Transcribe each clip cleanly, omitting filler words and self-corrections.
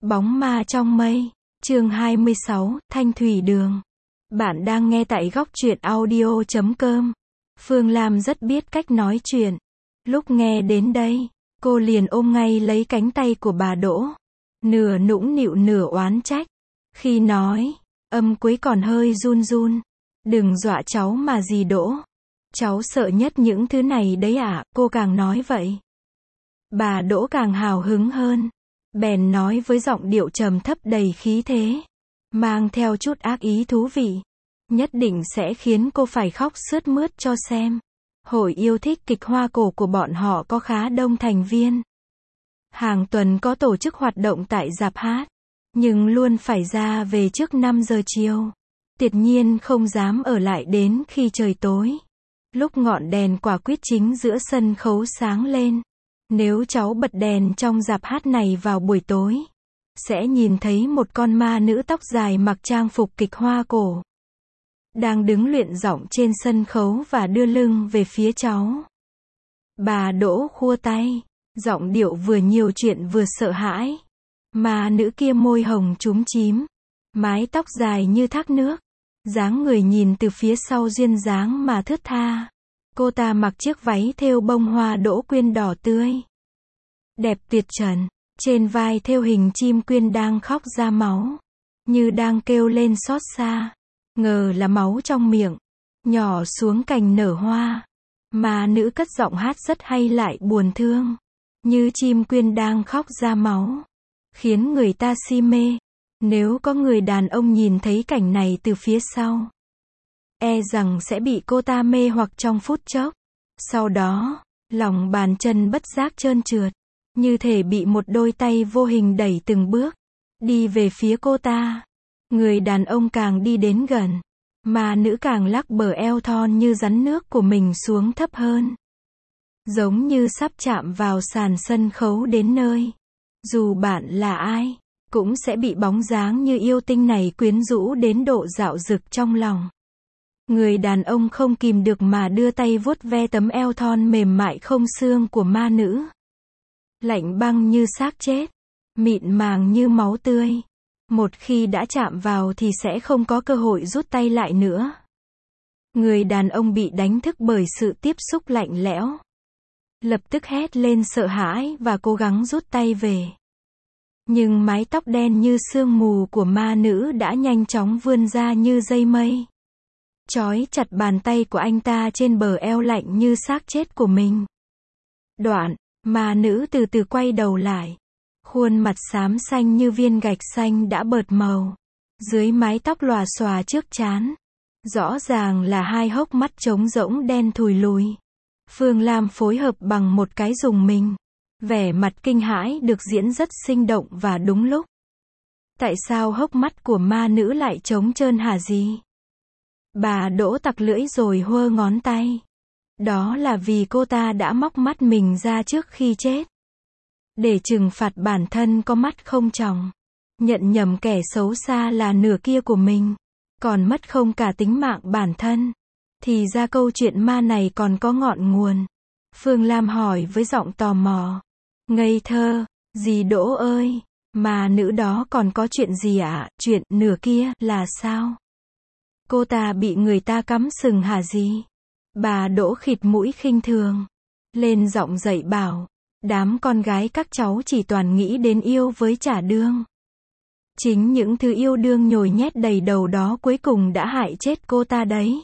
Bóng ma trong mây, chương 26, Thanh Thủy Đường. Bạn đang nghe tại góc truyện audio.com. Phương Lam rất biết cách nói chuyện. Lúc nghe đến đây, cô liền ôm ngay lấy cánh tay của bà Đỗ. Nửa nũng nịu nửa oán trách. Khi nói, âm cuối còn hơi run run. Đừng dọa cháu mà gì Đỗ. Cháu sợ nhất những thứ này đấy ạ, cô càng nói vậy. Bà Đỗ càng hào hứng hơn. Bèn nói với giọng điệu trầm thấp đầy khí thế, mang theo chút ác ý thú vị. Nhất định sẽ khiến cô phải khóc sướt mướt cho xem. Hội yêu thích kịch hoa cổ của bọn họ có khá đông thành viên. Hàng tuần có tổ chức hoạt động tại rạp hát, nhưng luôn phải ra về trước 5 giờ chiều. Tuyệt nhiên không dám ở lại đến khi trời tối. Lúc ngọn đèn quả quýt chính giữa sân khấu sáng lên. Nếu cháu bật đèn trong rạp hát này vào buổi tối, sẽ nhìn thấy một con ma nữ tóc dài mặc trang phục kịch hoa cổ, đang đứng luyện giọng trên sân khấu và đưa lưng về phía cháu. Bà Đỗ khua tay, giọng điệu vừa nhiều chuyện vừa sợ hãi. Ma nữ kia môi hồng chúm chím, mái tóc dài như thác nước, dáng người nhìn từ phía sau duyên dáng mà thướt tha. Cô ta mặc chiếc váy thêu bông hoa đỗ quyên đỏ tươi, đẹp tuyệt trần, trên vai thêu hình chim quyên đang khóc ra máu, như đang kêu lên xót xa. Ngờ là máu trong miệng, nhỏ xuống cành nở hoa. Mà nữ cất giọng hát rất hay lại buồn thương, như chim quyên đang khóc ra máu, khiến người ta si mê. Nếu có người đàn ông nhìn thấy cảnh này từ phía sau, e rằng sẽ bị cô ta mê hoặc trong phút chốc. Sau đó, lòng bàn chân bất giác trơn trượt, như thể bị một đôi tay vô hình đẩy từng bước, đi về phía cô ta. Người đàn ông càng đi đến gần, mà nữ càng lắc bờ eo thon như rắn nước của mình xuống thấp hơn. Giống như sắp chạm vào sàn sân khấu đến nơi. Dù bạn là ai, cũng sẽ bị bóng dáng như yêu tinh này quyến rũ đến độ dạo dực trong lòng. Người đàn ông không kìm được mà đưa tay vuốt ve tấm eo thon mềm mại không xương của ma nữ. Lạnh băng như xác chết, mịn màng như máu tươi. Một khi đã chạm vào thì sẽ không có cơ hội rút tay lại nữa. Người đàn ông bị đánh thức bởi sự tiếp xúc lạnh lẽo, lập tức hét lên sợ hãi và cố gắng rút tay về. Nhưng mái tóc đen như sương mù của ma nữ đã nhanh chóng vươn ra như dây mây, trói chặt bàn tay của anh ta trên bờ eo lạnh như xác chết của mình. Đoạn, ma nữ từ từ quay đầu lại. Khuôn mặt xám xanh như viên gạch xanh đã bợt màu. Dưới mái tóc lòa xòa trước trán, rõ ràng là hai hốc mắt trống rỗng đen thùi lùi. Phương Lam phối hợp bằng một cái dùng mình. Vẻ mặt kinh hãi được diễn rất sinh động và đúng lúc. Tại sao hốc mắt của ma nữ lại trống trơn hả gì? Bà Đỗ tặc lưỡi rồi huơ ngón tay. Đó là vì cô ta đã móc mắt mình ra trước khi chết, để trừng phạt bản thân có mắt không tròng, nhận nhầm kẻ xấu xa là nửa kia của mình, còn mất không cả tính mạng bản thân. Thì ra câu chuyện ma này còn có ngọn nguồn. Phương Lam hỏi với giọng tò mò. Ngây thơ, dì Đỗ ơi, mà nữ đó còn có chuyện gì ạ? Chuyện nửa kia là sao? Cô ta bị người ta cắm sừng hả gì? Bà Đỗ khịt mũi khinh thường, lên giọng dạy bảo. Đám con gái các cháu chỉ toàn nghĩ đến yêu với trả đương. Chính những thứ yêu đương nhồi nhét đầy đầu đó cuối cùng đã hại chết cô ta đấy.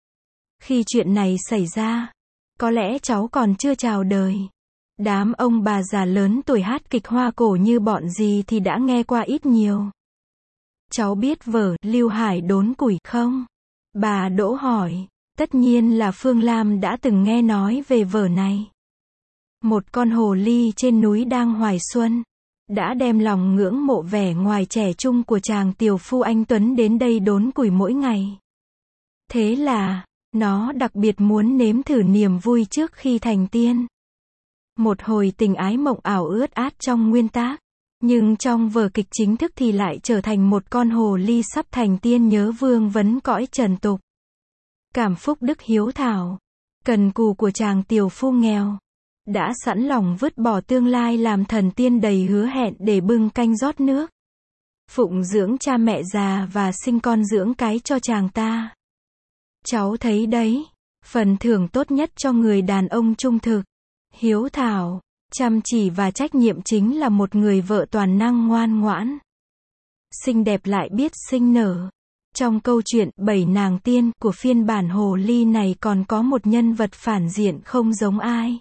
Khi chuyện này xảy ra, có lẽ cháu còn chưa chào đời. Đám ông bà già lớn tuổi hát kịch hoa cổ như bọn gì thì đã nghe qua ít nhiều. Cháu biết vở Lưu Hải đốn củi không? Bà Đỗ hỏi. Tất nhiên là Phương Lam đã từng nghe nói về vở này. Một con hồ ly trên núi đang hoài xuân, đã đem lòng ngưỡng mộ vẻ ngoài trẻ trung của chàng tiểu phu anh tuấn đến đây đốn củi mỗi ngày. Thế là, nó đặc biệt muốn nếm thử niềm vui trước khi thành tiên. Một hồi tình ái mộng ảo ướt át trong nguyên tác, nhưng trong vở kịch chính thức thì lại trở thành một con hồ ly sắp thành tiên nhớ vương vấn cõi trần tục. Cảm phúc đức hiếu thảo, cần cù của chàng tiểu phu nghèo, đã sẵn lòng vứt bỏ tương lai làm thần tiên đầy hứa hẹn để bưng canh rót nước. Phụng dưỡng cha mẹ già và sinh con dưỡng cái cho chàng ta. Cháu thấy đấy, phần thưởng tốt nhất cho người đàn ông trung thực, hiếu thảo, chăm chỉ và trách nhiệm chính là một người vợ toàn năng ngoan ngoãn, xinh đẹp lại biết sinh nở. Trong câu chuyện Bảy nàng tiên của phiên bản hồ ly này còn có một nhân vật phản diện không giống ai.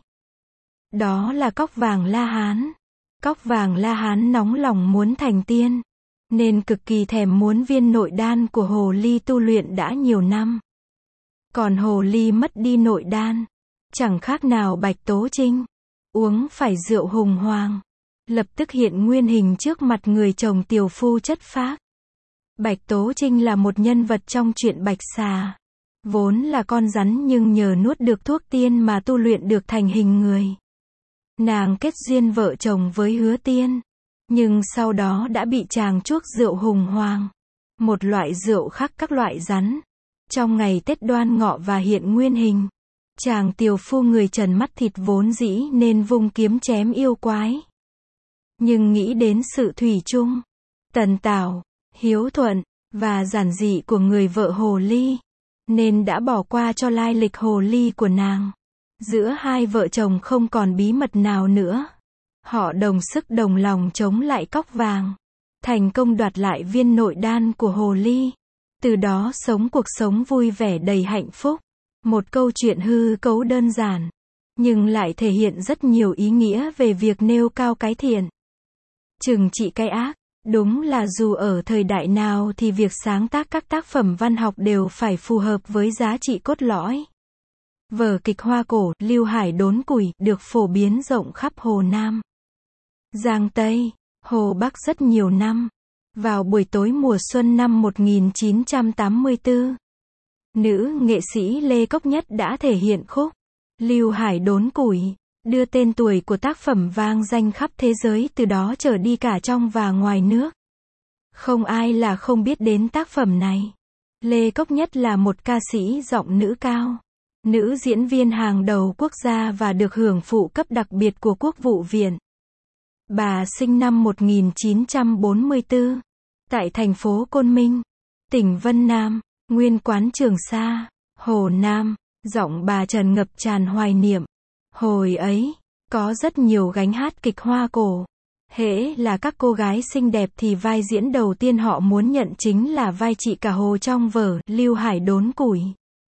Đó là Cóc Vàng La Hán. Cóc Vàng La Hán nóng lòng muốn thành tiên, nên cực kỳ thèm muốn viên nội đan của hồ ly tu luyện đã nhiều năm. Còn hồ ly mất đi nội đan, chẳng khác nào Bạch Tố Trinh uống phải rượu hùng hoàng, lập tức hiện nguyên hình trước mặt người chồng tiểu phu chất phác. Bạch Tố Trinh là một nhân vật trong truyện Bạch Xà, vốn là con rắn nhưng nhờ nuốt được thuốc tiên mà tu luyện được thành hình người. Nàng kết duyên vợ chồng với Hứa Tiên, nhưng sau đó đã bị chàng chuốc rượu hùng hoàng, một loại rượu khác các loại rắn. Trong ngày Tết Đoan Ngọ và hiện nguyên hình, chàng tiều phu người trần mắt thịt vốn dĩ nên vung kiếm chém yêu quái. Nhưng nghĩ đến sự thủy chung, tần tảo, hiếu thuận, và giản dị của người vợ hồ ly, nên đã bỏ qua cho lai lịch hồ ly của nàng. Giữa hai vợ chồng không còn bí mật nào nữa. Họ đồng sức đồng lòng chống lại Cóc Vàng, thành công đoạt lại viên nội đan của hồ ly. Từ đó sống cuộc sống vui vẻ đầy hạnh phúc. Một câu chuyện hư cấu đơn giản, nhưng lại thể hiện rất nhiều ý nghĩa về việc nêu cao cái thiện, trừng trị cái ác. Đúng là dù ở thời đại nào thì việc sáng tác các tác phẩm văn học đều phải phù hợp với giá trị cốt lõi. Vở kịch Hoa Cổ, Lưu Hải Đốn Củi, được phổ biến rộng khắp Hồ Nam, Giang Tây, Hồ Bắc rất nhiều năm. Vào buổi tối mùa xuân năm 1984, nữ nghệ sĩ Lê Cốc Nhất đã thể hiện khúc Lưu Hải Đốn Củi, đưa tên tuổi của tác phẩm vang danh khắp thế giới từ đó trở đi cả trong và ngoài nước. Không ai là không biết đến tác phẩm này. Lê Cốc Nhất là một ca sĩ giọng nữ cao, nữ diễn viên hàng đầu quốc gia và được hưởng phụ cấp đặc biệt của Quốc vụ viện. Bà sinh năm 1944, tại thành phố Côn Minh, tỉnh Vân Nam, nguyên quán Trường Sa, Hồ Nam. Giọng bà tràn ngập tràn hoài niệm. Hồi ấy, có rất nhiều gánh hát kịch Hoa Cổ. Hễ là các cô gái xinh đẹp thì vai diễn đầu tiên họ muốn nhận chính là vai chị Cả Hồ trong vở Lưu Hải Đốn Củi.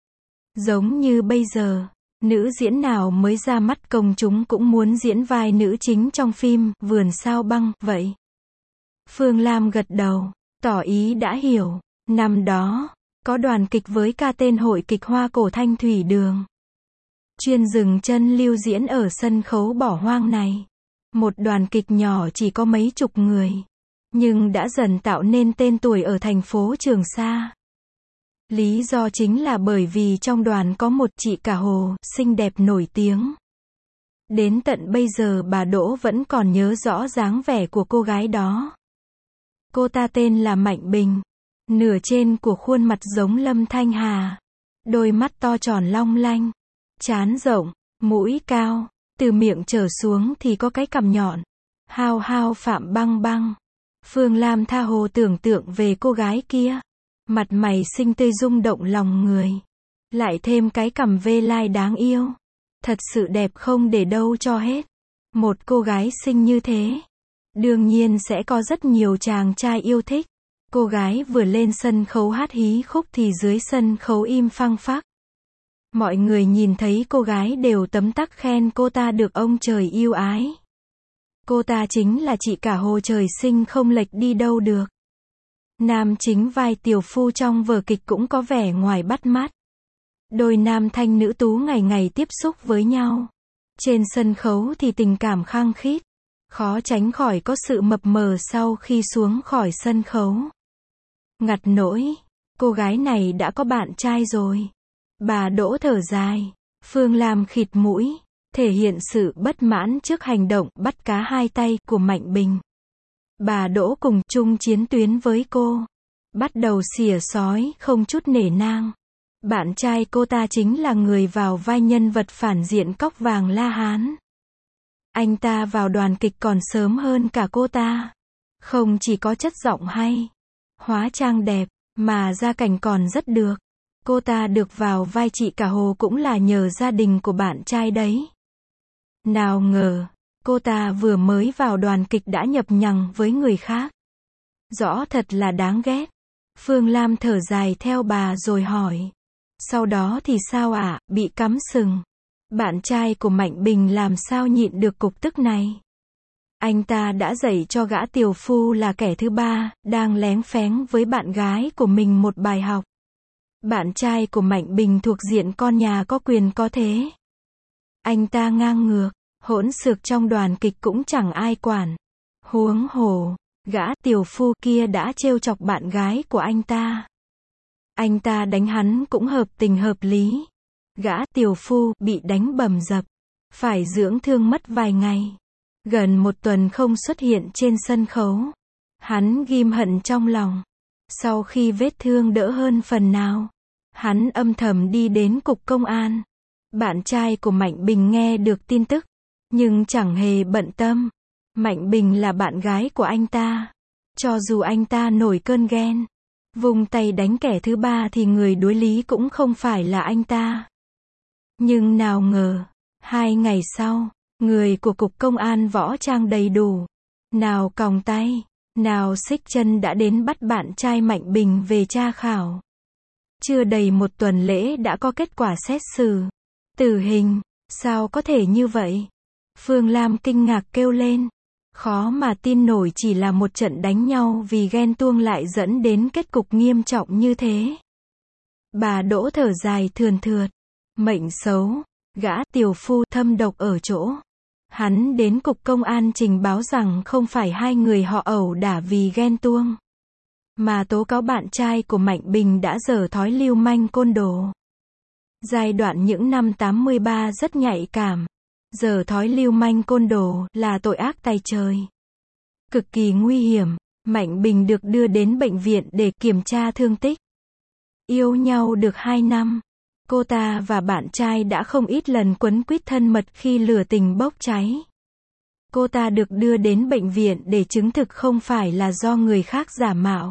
Giống như bây giờ, nữ diễn nào mới ra mắt công chúng cũng muốn diễn vai nữ chính trong phim Vườn Sao Băng vậy. Phương Lam gật đầu, tỏ ý đã hiểu. Năm đó, có đoàn kịch với ca tên Hội kịch Hoa Cổ Thanh Thủy Đường, chuyên dừng chân lưu diễn ở sân khấu bỏ hoang này. Một đoàn kịch nhỏ chỉ có mấy chục người, nhưng đã dần tạo nên tên tuổi ở thành phố Trường Sa. Lý do chính là bởi vì trong đoàn có một chị Cả Hồ, xinh đẹp nổi tiếng. Đến tận bây giờ bà Đỗ vẫn còn nhớ rõ dáng vẻ của cô gái đó. Cô ta tên là Mạnh Bình. Nửa trên của khuôn mặt giống Lâm Thanh Hà. Đôi mắt to tròn long lanh, trán rộng, mũi cao, từ miệng trở xuống thì có cái cằm nhọn. Hao hao Phạm Băng Băng. Phương Lam tha hồ tưởng tượng về cô gái kia. Mặt mày xinh tươi rung động lòng người. Lại thêm cái cằm vê lai đáng yêu. Thật sự đẹp không để đâu cho hết. Một cô gái xinh như thế, đương nhiên sẽ có rất nhiều chàng trai yêu thích. Cô gái vừa lên sân khấu hát hí khúc thì dưới sân khấu im phăng phắc. Mọi người nhìn thấy cô gái đều tấm tắc khen cô ta được ông trời yêu ái. Cô ta chính là chị Cả Hồ trời sinh không lệch đi đâu được. Nam chính vai tiểu phu trong vở kịch cũng có vẻ ngoài bắt mắt. Đôi nam thanh nữ tú ngày ngày tiếp xúc với nhau. Trên sân khấu thì tình cảm khăng khít. Khó tránh khỏi có sự mập mờ sau khi xuống khỏi sân khấu. Ngặt nỗi, cô gái này đã có bạn trai rồi. Bà Đỗ thở dài. Phương Lam khịt mũi, thể hiện sự bất mãn trước hành động bắt cá hai tay của Mạnh Bình. Bà Đỗ cùng chung chiến tuyến với cô. Bắt đầu xỉa xói không chút nể nang. Bạn trai cô ta chính là người vào vai nhân vật phản diện Cóc Vàng La Hán. Anh ta vào đoàn kịch còn sớm hơn cả cô ta. Không chỉ có chất giọng hay, hóa trang đẹp, mà gia cảnh còn rất được. Cô ta được vào vai chị Cả Hồ cũng là nhờ gia đình của bạn trai đấy. Nào ngờ, cô ta vừa mới vào đoàn kịch đã nhập nhằng với người khác. Rõ thật là đáng ghét. Phương Lam thở dài theo bà rồi hỏi. Sau đó thì sao ạ, bị cắm sừng. Bạn trai của Mạnh Bình làm sao nhịn được cục tức này. Anh ta đã dạy cho gã tiều phu là kẻ thứ ba, đang léng phéng với bạn gái của mình một bài học. Bạn trai của Mạnh Bình thuộc diện con nhà có quyền có thế. Anh ta ngang ngược, hỗn xược trong đoàn kịch cũng chẳng ai quản. Huống hồ, gã tiều phu kia đã trêu chọc bạn gái của anh ta. Anh ta đánh hắn cũng hợp tình hợp lý. Gã tiều phu bị đánh bầm dập, phải dưỡng thương mất vài ngày. Gần 1 tuần không xuất hiện trên sân khấu. Hắn ghim hận trong lòng. Sau khi vết thương đỡ hơn phần nào, hắn âm thầm đi đến cục công an. Bạn trai của Mạnh Bình nghe được tin tức, nhưng chẳng hề bận tâm. Mạnh Bình là bạn gái của anh ta. Cho dù anh ta nổi cơn ghen, vung tay đánh kẻ thứ ba thì người đối lý cũng không phải là anh ta. Nhưng nào ngờ, 2 ngày sau, người của cục công an võ trang đầy đủ, nào còng tay, nào xích chân đã đến bắt bạn trai Mạnh Bình về tra khảo. Chưa đầy 1 tuần lễ đã có kết quả xét xử. Tử hình, sao có thể như vậy? Phương Lam kinh ngạc kêu lên. Khó mà tin nổi chỉ là một trận đánh nhau vì ghen tuông lại dẫn đến kết cục nghiêm trọng như thế. Bà Đỗ thở dài thườn thượt. Mệnh xấu, gã tiều phu thâm độc ở chỗ. Hắn đến cục công an trình báo rằng không phải 2 người họ ẩu đả vì ghen tuông, mà tố cáo bạn trai của Mạnh Bình đã dở thói lưu manh côn đồ. Giai đoạn những năm 83 rất nhạy cảm. Dở thói lưu manh côn đồ là tội ác tày trời. Cực kỳ nguy hiểm. Mạnh Bình được đưa đến bệnh viện để kiểm tra thương tích. Yêu nhau được 2 năm. Cô ta và bạn trai đã không ít lần quấn quýt thân mật khi lửa tình bốc cháy. Cô ta được đưa đến bệnh viện để chứng thực không phải là do người khác giả mạo.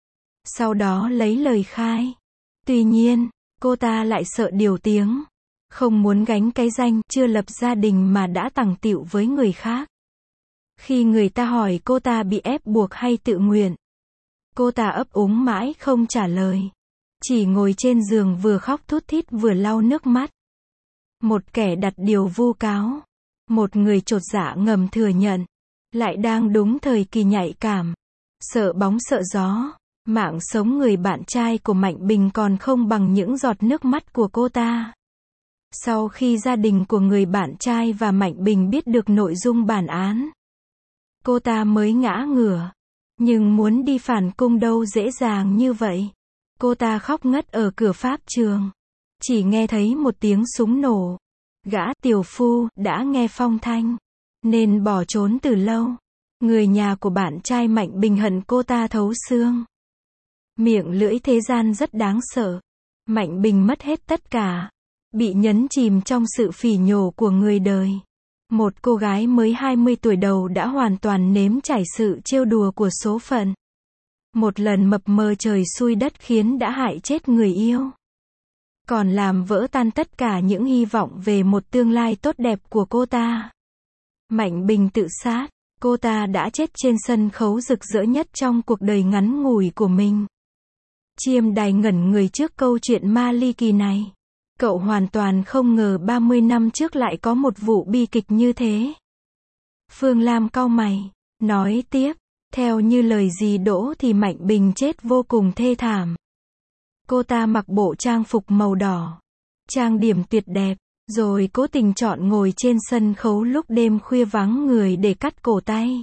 Sau đó lấy lời khai. Tuy nhiên, cô ta lại sợ điều tiếng. Không muốn gánh cái danh chưa lập gia đình mà đã tằng tịu với người khác. Khi người ta hỏi cô ta bị ép buộc hay tự nguyện, cô ta ấp úng mãi không trả lời. Chỉ ngồi trên giường vừa khóc thút thít vừa lau nước mắt. Một kẻ đặt điều vu cáo. Một người chột dạ ngầm thừa nhận. Lại đang đúng thời kỳ nhạy cảm. Sợ bóng sợ gió. Mạng sống người bạn trai của Mạnh Bình còn không bằng những giọt nước mắt của cô ta. Sau khi gia đình của người bạn trai và Mạnh Bình biết được nội dung bản án, cô ta mới ngã ngửa. Nhưng muốn đi phản cung đâu dễ dàng như vậy. Cô ta khóc ngất ở cửa pháp trường. Chỉ nghe thấy một tiếng súng nổ. Gã tiều phu đã nghe phong thanh, nên bỏ trốn từ lâu. Người nhà của bạn trai Mạnh Bình hận cô ta thấu xương. Miệng lưỡi thế gian rất đáng sợ. Mạnh Bình mất hết tất cả. Bị nhấn chìm trong sự phỉ nhổ của người đời. Một cô gái mới 20 tuổi đầu đã hoàn toàn nếm trải sự trêu đùa của số phận. Một lần mập mờ trời xui đất khiến đã hại chết người yêu. Còn làm vỡ tan tất cả những hy vọng về một tương lai tốt đẹp của cô ta. Mạnh Bình tự sát. Cô ta đã chết trên sân khấu rực rỡ nhất trong cuộc đời ngắn ngủi của mình. Chiêm Đài ngẩn người trước câu chuyện ma ly kỳ này. Cậu hoàn toàn không ngờ 30 năm trước lại có một vụ bi kịch như thế. Phương Lam cau mày, nói tiếp, theo như lời dì Đỗ thì Mạnh Bình chết vô cùng thê thảm. Cô ta mặc bộ trang phục màu đỏ, trang điểm tuyệt đẹp, rồi cố tình chọn ngồi trên sân khấu lúc đêm khuya vắng người để cắt cổ tay.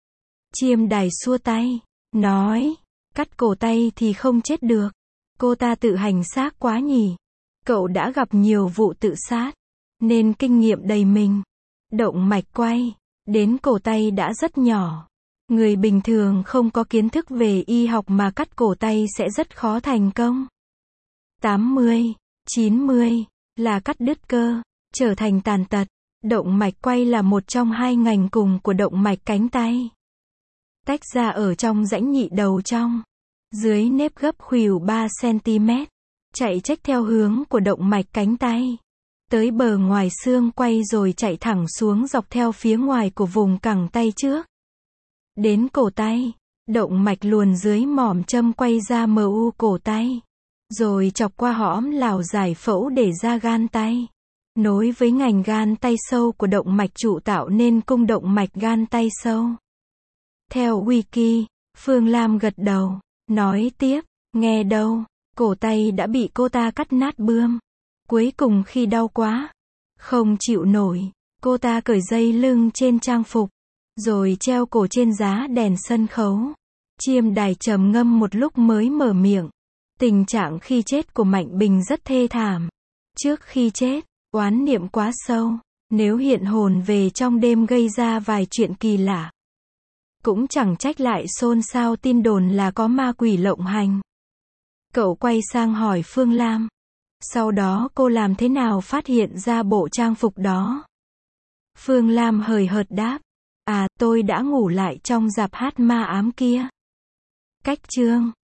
Chiêm Đài xua tay, nói, cắt cổ tay thì không chết được. Cô ta tự hành xác quá nhỉ. Cậu đã gặp nhiều vụ tự sát, nên kinh nghiệm đầy mình. Động mạch quay, đến cổ tay đã rất nhỏ. Người bình thường không có kiến thức về y học mà cắt cổ tay sẽ rất khó thành công. 80, 90, là cắt đứt cơ, trở thành tàn tật. Động mạch quay là một trong hai ngành cùng của động mạch cánh tay. Tách ra ở trong rãnh nhị đầu trong. Dưới nếp gấp khuỷu 3 cm. Chạy chếch theo hướng của động mạch cánh tay. Tới bờ ngoài xương quay rồi chạy thẳng xuống dọc theo phía ngoài của vùng cẳng tay trước. Đến cổ tay. Động mạch luồn dưới mỏm châm quay ra mu cổ tay. Rồi chọc qua hõm lào giải phẫu để ra gan tay. Nối với ngành gan tay sâu của động mạch trụ tạo nên cung động mạch gan tay sâu. Theo Wiki, Phương Lam gật đầu, nói tiếp, nghe đâu, cổ tay đã bị cô ta cắt nát bươm. Cuối cùng khi đau quá, không chịu nổi, cô ta cởi dây lưng trên trang phục, rồi treo cổ trên giá đèn sân khấu. Chiêm đài trầm ngâm một lúc mới mở miệng. Tình trạng khi chết của Mạnh Bình rất thê thảm. Trước khi chết, oán niệm quá sâu, nếu hiện hồn về trong đêm gây ra vài chuyện kỳ lạ. Cũng chẳng trách lại xôn xao tin đồn là có ma quỷ lộng hành. Cậu quay sang hỏi Phương Lam. Sau đó cô làm thế nào phát hiện ra bộ trang phục đó? Phương Lam hời hợt đáp. À, tôi đã ngủ lại trong rạp hát ma ám kia. Cách chương